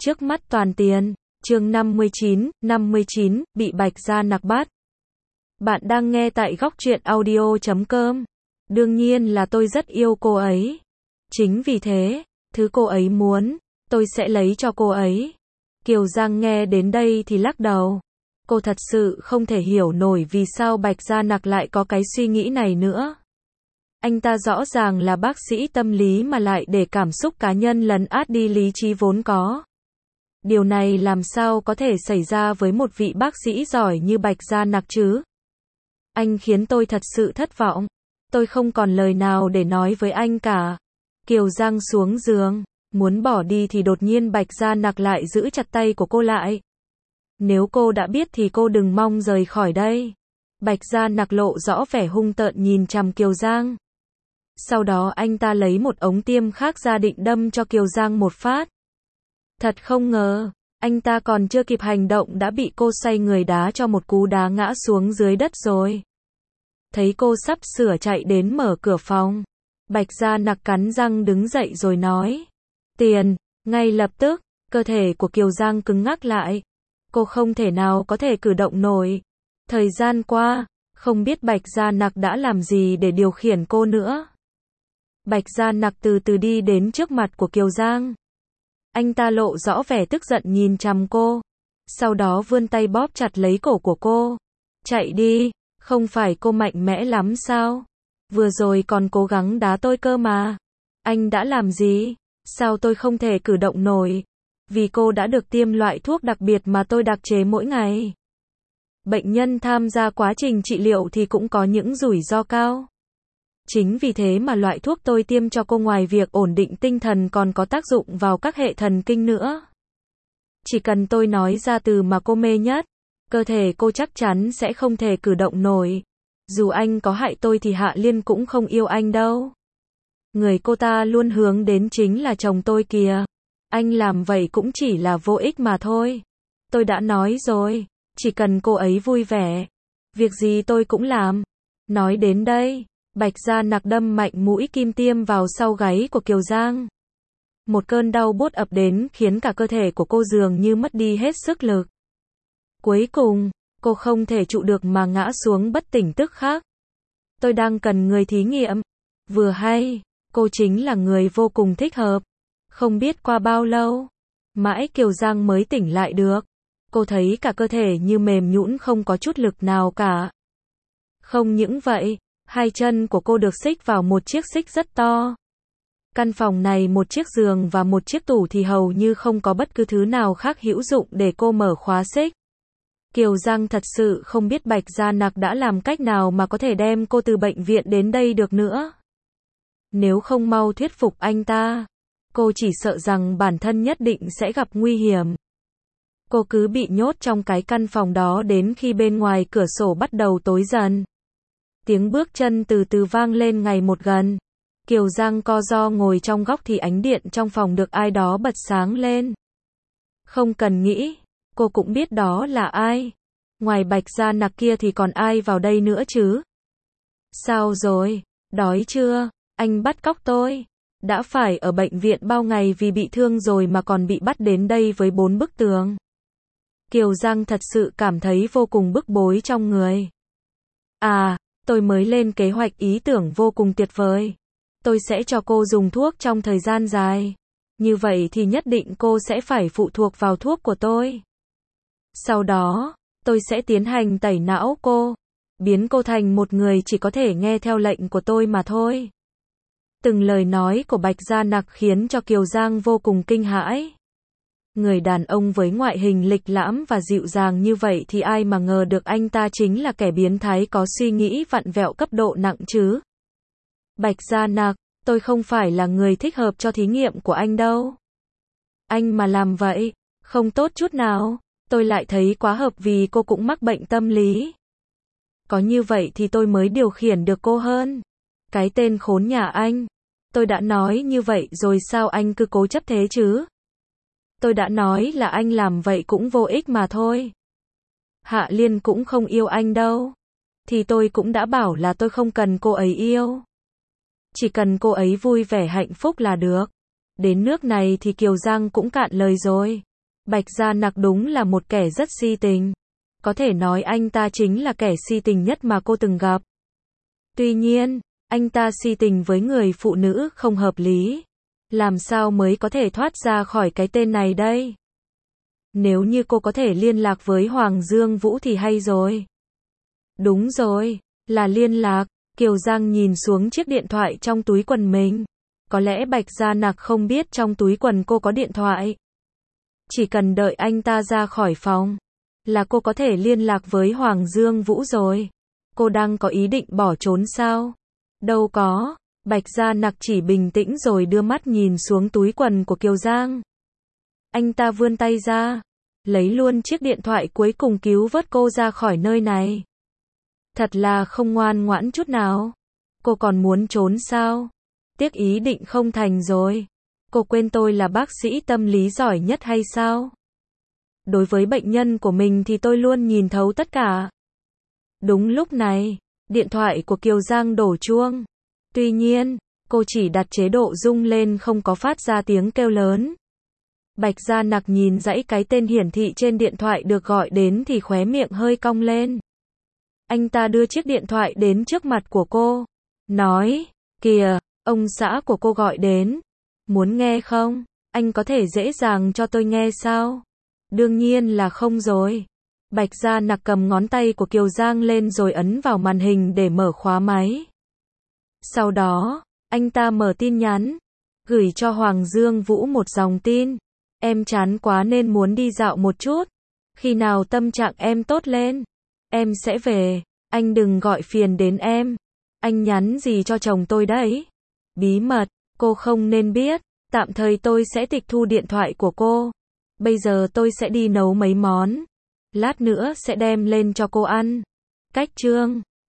Trước mắt toàn tiền. Chương 59, bị Bạch Gia Nặc bắt. Bạn đang nghe tại góc truyện audio.com. Đương nhiên là tôi rất yêu cô ấy. Chính vì thế, thứ cô ấy muốn, tôi sẽ lấy cho cô ấy. Kiều Giang nghe đến đây thì lắc đầu. Cô thật sự không thể hiểu nổi vì sao Bạch Gia Nặc lại có cái suy nghĩ này nữa. Anh ta rõ ràng là bác sĩ tâm lý mà lại để cảm xúc cá nhân lấn át đi lý trí vốn có. Điều này làm sao có thể xảy ra với một vị bác sĩ giỏi như Bạch Gia Nặc chứ? Anh khiến tôi thật sự thất vọng. Tôi không còn lời nào để nói với anh cả. Kiều Giang xuống giường, muốn bỏ đi thì đột nhiên Bạch Gia Nặc lại giữ chặt tay của cô lại. Nếu cô đã biết thì cô đừng mong rời khỏi đây. Bạch Gia Nặc lộ rõ vẻ hung tợn nhìn chằm Kiều Giang. Sau đó anh ta lấy một ống tiêm khác ra định đâm cho Kiều Giang một phát. Thật không ngờ, anh ta còn chưa kịp hành động đã bị cô xoay người đá cho một cú đá ngã xuống dưới đất rồi. Thấy cô sắp sửa chạy đến mở cửa phòng, Bạch Gia Nặc cắn răng đứng dậy rồi nói. Tiền, ngay lập tức, cơ thể của Kiều Giang cứng ngắc lại. Cô không thể nào có thể cử động nổi. Thời gian qua, không biết Bạch Gia Nặc đã làm gì để điều khiển cô nữa. Bạch Gia Nặc từ từ đi đến trước mặt của Kiều Giang. Anh ta lộ rõ vẻ tức giận nhìn chằm cô. Sau đó vươn tay bóp chặt lấy cổ của cô. Chạy đi, không phải cô mạnh mẽ lắm sao? Vừa rồi còn cố gắng đá tôi cơ mà. Anh đã làm gì? Sao tôi không thể cử động nổi? Vì cô đã được tiêm loại thuốc đặc biệt mà tôi đặc chế mỗi ngày. Bệnh nhân tham gia quá trình trị liệu thì cũng có những rủi ro cao. Chính vì thế mà loại thuốc tôi tiêm cho cô ngoài việc ổn định tinh thần còn có tác dụng vào các hệ thần kinh nữa. Chỉ cần tôi nói ra từ mà cô mê nhất, cơ thể cô chắc chắn sẽ không thể cử động nổi. Dù anh có hại tôi thì Hạ Liên cũng không yêu anh đâu. Người cô ta luôn hướng đến chính là chồng tôi kìa. Anh làm vậy cũng chỉ là vô ích mà thôi. Tôi đã nói rồi, chỉ cần cô ấy vui vẻ, việc gì tôi cũng làm. Nói đến đây, Bạch Gia Nặc đâm mạnh mũi kim tiêm vào sau gáy của Kiều Giang. Một cơn đau buốt ập đến khiến cả cơ thể của cô dường như mất đi hết sức lực. Cuối cùng, cô không thể trụ được mà ngã xuống bất tỉnh tức khắc. Tôi đang cần người thí nghiệm. Vừa hay, cô chính là người vô cùng thích hợp. Không biết qua bao lâu, mãi Kiều Giang mới tỉnh lại được. Cô thấy cả cơ thể như mềm nhũn không có chút lực nào cả. Không những vậy, hai chân của cô được xích vào một chiếc xích rất to. Căn phòng này một chiếc giường và một chiếc tủ thì hầu như không có bất cứ thứ nào khác hữu dụng để cô mở khóa xích. Kiều Giang thật sự không biết Bạch Gia Nặc đã làm cách nào mà có thể đem cô từ bệnh viện đến đây được nữa. Nếu không mau thuyết phục anh ta, cô chỉ sợ rằng bản thân nhất định sẽ gặp nguy hiểm. Cô cứ bị nhốt trong cái căn phòng đó đến khi bên ngoài cửa sổ bắt đầu tối dần. Tiếng bước chân từ từ vang lên ngày một gần. Kiều Giang co ro ngồi trong góc thì ánh điện trong phòng được ai đó bật sáng lên. Không cần nghĩ, cô cũng biết đó là ai. Ngoài Bạch Gia Nặc kia thì còn ai vào đây nữa chứ? Sao rồi? Đói chưa? Anh bắt cóc tôi. Đã phải ở bệnh viện bao ngày vì bị thương rồi mà còn bị bắt đến đây với 4 bức tường. Kiều Giang thật sự cảm thấy vô cùng bức bối trong người. À, tôi mới lên kế hoạch ý tưởng vô cùng tuyệt vời. Tôi sẽ cho cô dùng thuốc trong thời gian dài. Như vậy thì nhất định cô sẽ phải phụ thuộc vào thuốc của tôi. Sau đó, tôi sẽ tiến hành tẩy não cô, biến cô thành một người chỉ có thể nghe theo lệnh của tôi mà thôi. Từng lời nói của Bạch Gia Nặc khiến cho Kiều Giang vô cùng kinh hãi. Người đàn ông với ngoại hình lịch lãm và dịu dàng như vậy thì ai mà ngờ được anh ta chính là kẻ biến thái có suy nghĩ vặn vẹo cấp độ nặng chứ. Bạch Gia Nặc, tôi không phải là người thích hợp cho thí nghiệm của anh đâu. Anh mà làm vậy, không tốt chút nào, tôi lại thấy quá hợp vì cô cũng mắc bệnh tâm lý. Có như vậy thì tôi mới điều khiển được cô hơn. Cái tên khốn nhà anh, tôi đã nói như vậy rồi sao anh cứ cố chấp thế chứ? Tôi đã nói là anh làm vậy cũng vô ích mà thôi. Hạ Liên cũng không yêu anh đâu. Thì tôi cũng đã bảo là tôi không cần cô ấy yêu. Chỉ cần cô ấy vui vẻ hạnh phúc là được. Đến nước này thì Kiều Giang cũng cạn lời rồi. Bạch Gia Nặc đúng là một kẻ rất si tình. Có thể nói anh ta chính là kẻ si tình nhất mà cô từng gặp. Tuy nhiên, anh ta si tình với người phụ nữ không hợp lý. Làm sao mới có thể thoát ra khỏi cái tên này đây? Nếu như cô có thể liên lạc với Hoàng Dương Vũ thì hay rồi. Đúng rồi, là liên lạc. Kiều Giang nhìn xuống chiếc điện thoại trong túi quần mình. Có lẽ Bạch Gia Nặc không biết trong túi quần cô có điện thoại. Chỉ cần đợi anh ta ra khỏi phòng, là cô có thể liên lạc với Hoàng Dương Vũ rồi. Cô đang có ý định bỏ trốn sao? Đâu có. Bạch Gia Nặc chỉ bình tĩnh rồi đưa mắt nhìn xuống túi quần của Kiều Giang. Anh ta vươn tay ra, lấy luôn chiếc điện thoại cuối cùng cứu vớt cô ra khỏi nơi này. Thật là không ngoan ngoãn chút nào. Cô còn muốn trốn sao? Tiếc ý định không thành rồi. Cô quên tôi là bác sĩ tâm lý giỏi nhất hay sao? Đối với bệnh nhân của mình thì tôi luôn nhìn thấu tất cả. Đúng lúc này, điện thoại của Kiều Giang đổ chuông. Tuy nhiên, cô chỉ đặt chế độ rung lên không có phát ra tiếng kêu lớn. Bạch Gia Nặc nhìn dãy cái tên hiển thị trên điện thoại được gọi đến thì khóe miệng hơi cong lên. Anh ta đưa chiếc điện thoại đến trước mặt của cô. Nói, kìa, ông xã của cô gọi đến. Muốn nghe không? Anh có thể dễ dàng cho tôi nghe sao? Đương nhiên là không rồi. Bạch Gia Nặc cầm ngón tay của Kiều Giang lên rồi ấn vào màn hình để mở khóa máy. Sau đó, anh ta mở tin nhắn, gửi cho Hoàng Dương Vũ một dòng tin. Em chán quá nên muốn đi dạo một chút. Khi nào tâm trạng em tốt lên, em sẽ về. Anh đừng gọi phiền đến em. Anh nhắn gì cho chồng tôi đấy? Bí mật, cô không nên biết. Tạm thời tôi sẽ tịch thu điện thoại của cô. Bây giờ tôi sẽ đi nấu mấy món. Lát nữa sẽ đem lên cho cô ăn. Cách chương